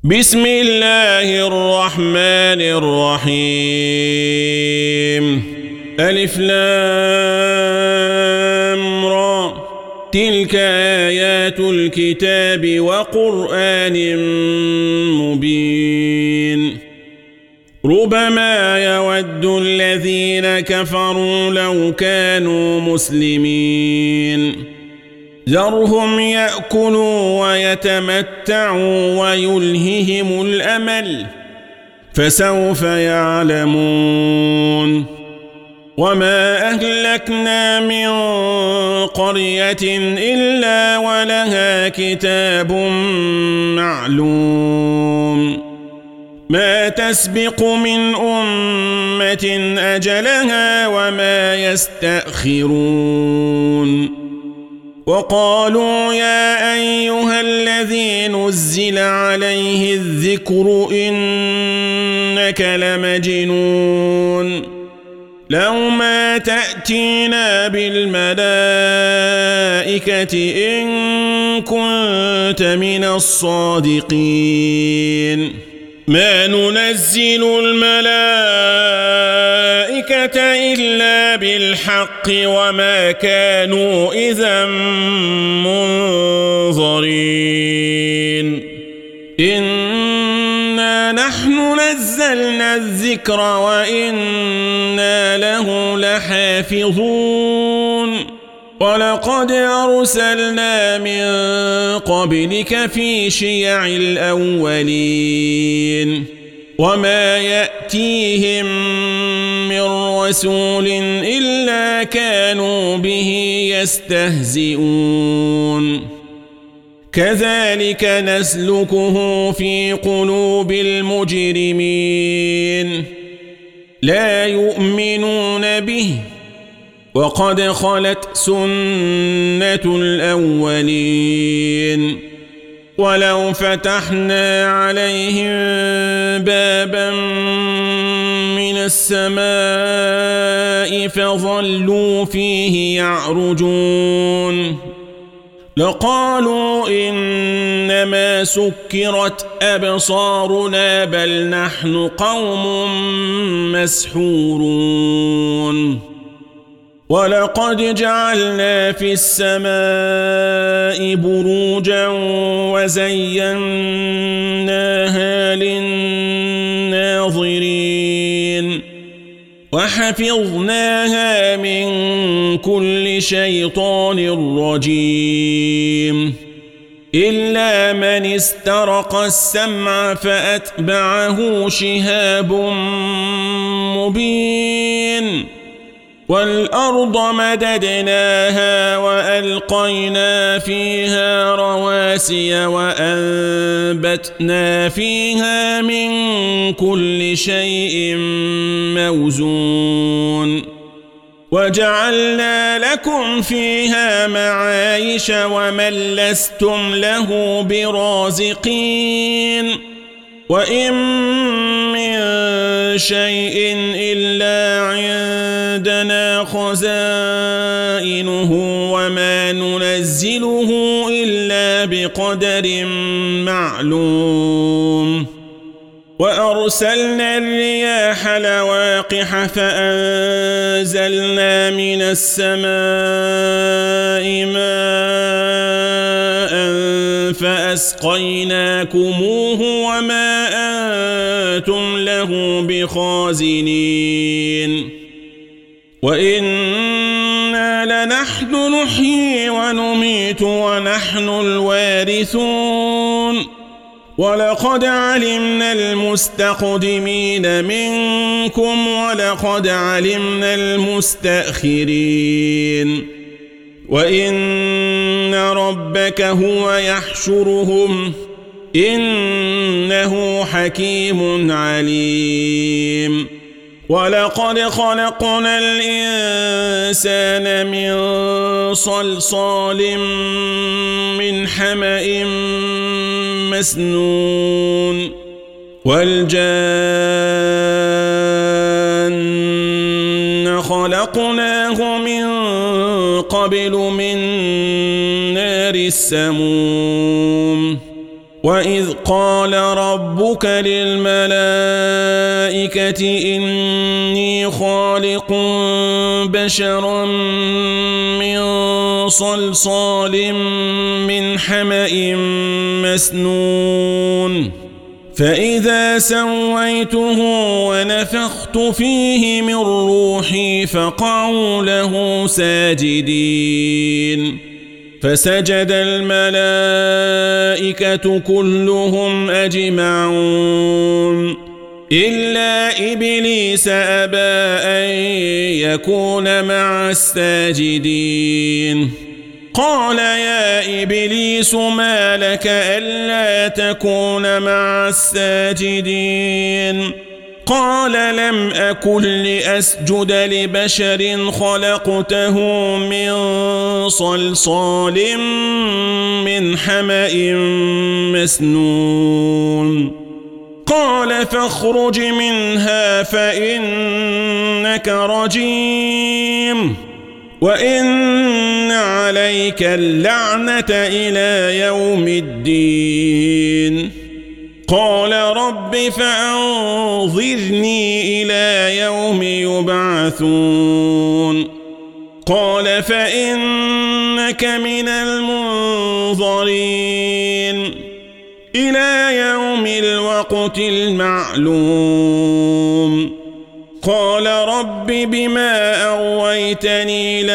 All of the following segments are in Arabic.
بسم الله الرحمن الرحيم ألف لام را تلك آيات الكتاب وقرآن مبين ربما يود الذين كفروا لو كانوا مسلمين ذرهم يأكلوا ويتمتعوا ويلههم الأمل فسوف يعلمون وما أهلكنا من قرية إلا ولها كتاب معلوم ما تسبق من أمة أجلها وما يستأخرون وقالوا يا أيها الذي نزل عليه الذكر إنك لمجنون لو ما تأتينا بالملائكة إن كنت من الصادقين ما ننزل الملائكة إلا بالحق وما كانوا إذا منظرين إنا نحن نزلنا الذكر وإنا له لحافظون ولقد أرسلنا من قبلك في شيع الأولين وما يأتيهم من رسول إلا كانوا به يستهزئون كذلك نسلكه في قلوب المجرمين لا يؤمنون به وقد خلت سنة الأولين ولو فتحنا عليهم بابا من السماء فظلوا فيه يعرجون لقالوا إنما سكرت أبصارنا بل نحن قوم مسحورون ولقد جعلنا في السماء بروجا وزيناها للناظرين وحفظناها من كل شيطان رجيم إلا من استرق السمع فأتبعه شهاب مبين والأرض مددناها وألقينا فيها رواسي وأنبتنا فيها من كل شيء موزون وجعلنا لكم فيها معايش ومن لستم له برازقين وإن من شيء إلا عندنا خزائنه وما ننزله إلا بقدر معلوم وأرسلنا الرياح لواقح فأنزلنا من السماء ماء فأسقيناكموه وما أنتم له بخازنين وإنا لنحن نحيي ونميت ونحن الوارثون ولقد علمنا المستقدمين منكم ولقد علمنا المستأخرين وإن ربك هو يحشرهم إنه حكيم عليم ولقد خلقنا الإنسان من صلصال من حمأ مسنون والجان خلقناه من قبل من نار السموم وإذ قال ربك للملائكة إني خالق بشرا من صلصال من حمأ مسنون فإذا سويته ونفخت فيه من روحي فقعوا له ساجدين فسجد الملائكة كلهم أجمعون إلا إبليس أبى أن يكون مع الساجدين قال يا إبليس ما لك ألا تكون مع الساجدين قال لم أكن لأسجد لبشر خلقته من صلصال من حمأ مسنون قال فاخرج منها فإنك رجيم وإن عليك اللعنة إلى يوم الدين قال رب فأنظرني إلى يوم يبعثون قال فإنك من المنظرين إلى يوم الوقت المعلوم قال رب بما أغويتني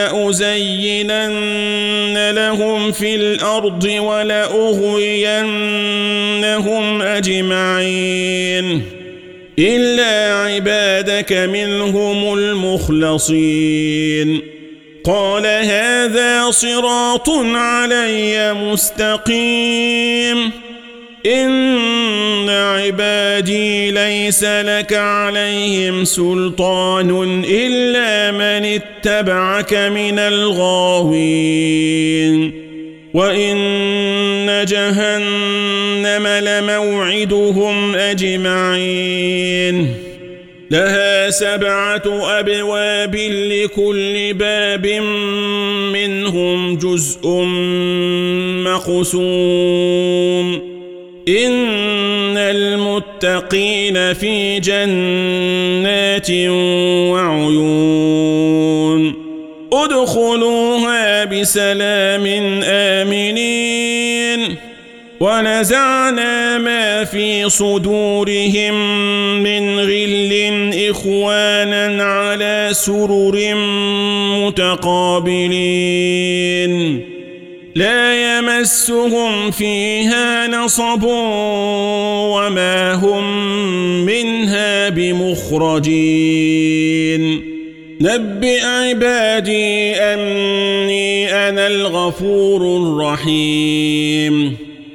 لأزينن لهم في الأرض ولأغوينهم أجمعين إلا عبادك منهم المخلصين قال هذا صراط علي مستقيم إن عبادي ليس لك عليهم سلطان إلا من اتبعك من الغاوين وإن جهنم لموعدهم أجمعين لها 7 أبواب لكل باب منهم جزء مقسوم إن المتقين في جنات وعيون ادخلوها بسلام آمنين ونزعنا ما في صدورهم من غل إخوانا على سرر متقابلين لا يمسهم فيها نصب وما هم منها بمخرجين نبئ عبادي أني أنا الغفور الرحيم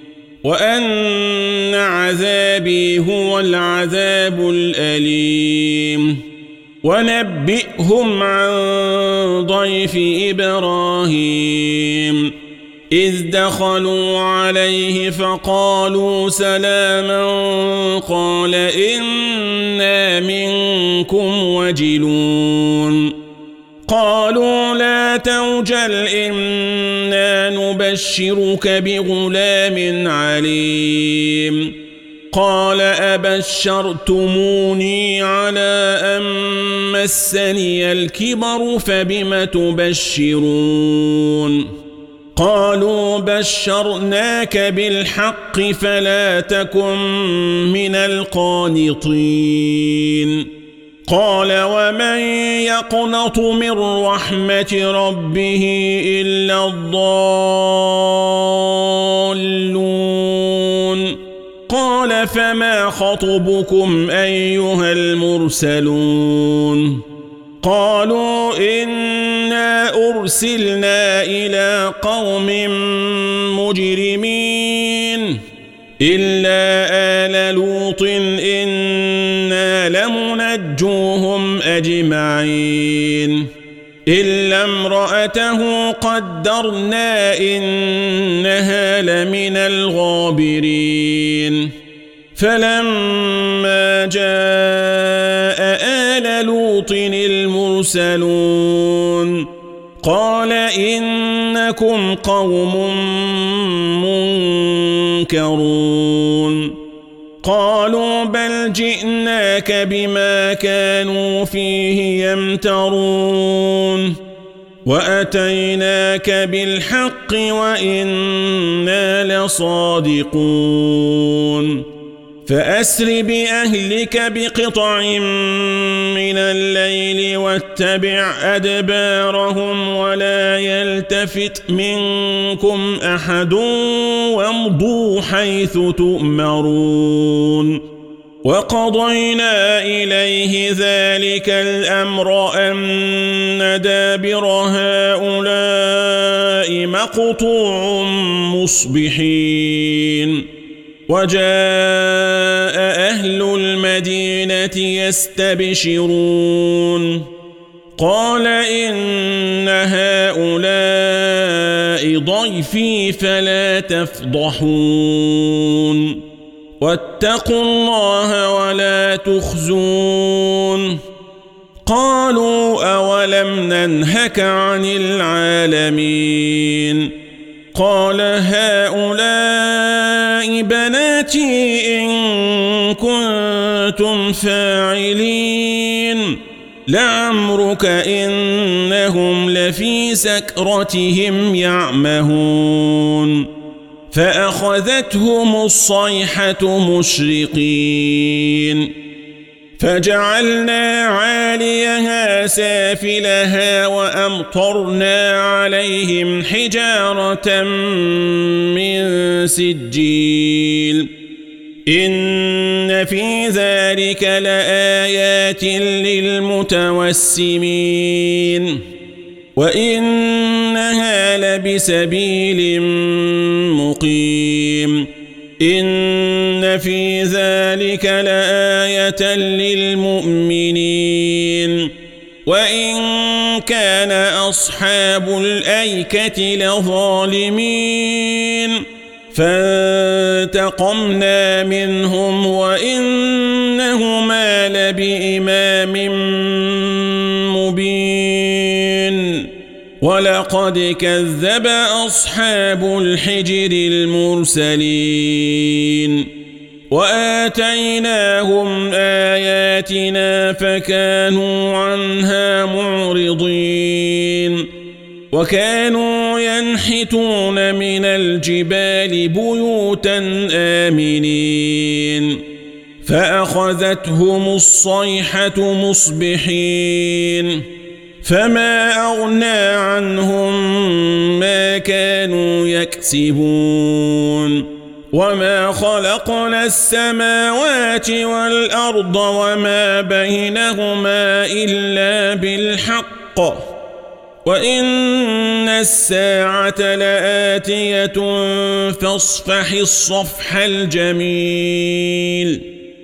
وأن عذابي هو العذاب الأليم ونبئهم عن ضيف إبراهيم إذ دخلوا عليه فقالوا سلاما قال إنا منكم وجلون قالوا لا توجل إنا نبشرك بغلام عليم قال أبشرتموني على أن مسني الكبر فبم تبشرون قالوا بشرناك بالحق فلا تكن من القانطين قال ومن يقنط من رحمة ربه إلا الضالون قال فما خطبكم أيها المرسلون قالوا إنا أرسلنا إلى قوم مجرمين إلا آل لوط إنا لمنجوهم أجمعين إلا امرأته قدرنا إنها لمن الغابرين فلما جاء آل لوط المرسلون قال إنكم قوم منكرون قالوا بل جئناك بما كانوا فيه يمترون وأتيناك بالحق وإنا لصادقون فأسر بأهلك بقطع من الليل واتبع أدبارهم ولا يلتفت منكم أحد وامضوا حيث تؤمرون وقضينا إليه ذلك الأمر أن دابر هؤلاء مقطوع مصبحين وجاء أهل المدينة يستبشرون قال إن هؤلاء ضيفي فلا تفضحون واتقوا الله ولا تخزون قالوا أولم ننهك عن العالمين قال هؤلاء بناتي إن كنتم فاعلين لعمرك إنهم لفي سكرتهم يعمهون فأخذتهم الصيحة مشرقين فجعلنا عاليها سافلها وأمطرنا عليهم حجارة من سجيل إن في ذلك لآيات للمتوسمين وإنها لبسبيل مقيم إن في ذلك لآية للمؤمنين وإن كان أصحاب الأيكة لظالمين فانتقمنا منهم وإنهما لبإمام مبين ولقد كذب أصحاب الحجر المرسلين وآتيناهم آياتنا فكانوا عنها معرضين وكانوا ينحتون من الجبال بيوتا آمنين فأخذتهم الصيحة مصبحين فما أغنى عنهم ما كانوا يكسبون وما خلقنا السماوات والأرض وما بينهما إلا بالحق وإن الساعة لآتية فاصفح الصفح الجميل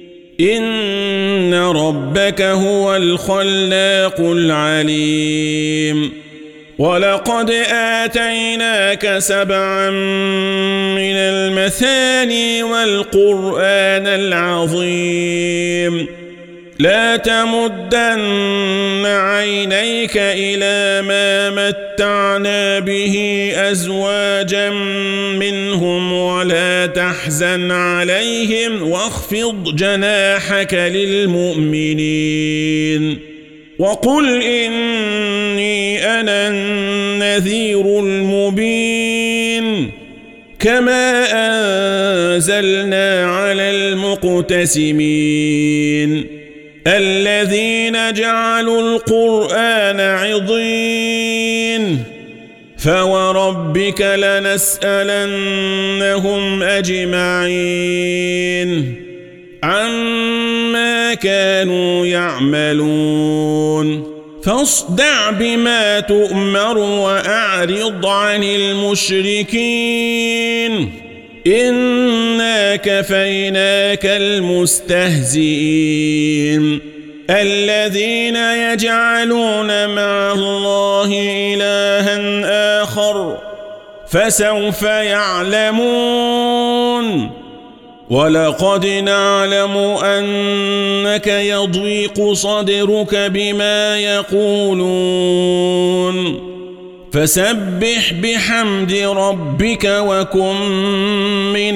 إن ربك هو الخلاق العليم ولقد آتيناك 7 من المثاني والقرآن العظيم لا تمدن عينيك إلى ما متعنا به أزواجا منهم ولا تحزن عليهم واخفض جناحك للمؤمنين وقل إني أنا النذير المبين كما أنزلنا على المقتسمين الذين جعلوا القرآن عضين فوربك لنسألنهم أجمعين عما كانوا يعملون فاصدع بما تؤمر وأعرض عن المشركين إنا كفيناك المستهزئين الذين يجعلون مع الله إلها آخر فسوف يعلمون ولقد نعلم أنك يضيق صدرك بما يقولون فسبح بحمد ربك وكن من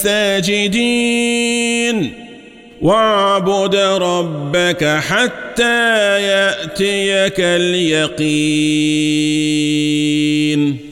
الساجدين واعبد ربك حتى يأتيك اليقين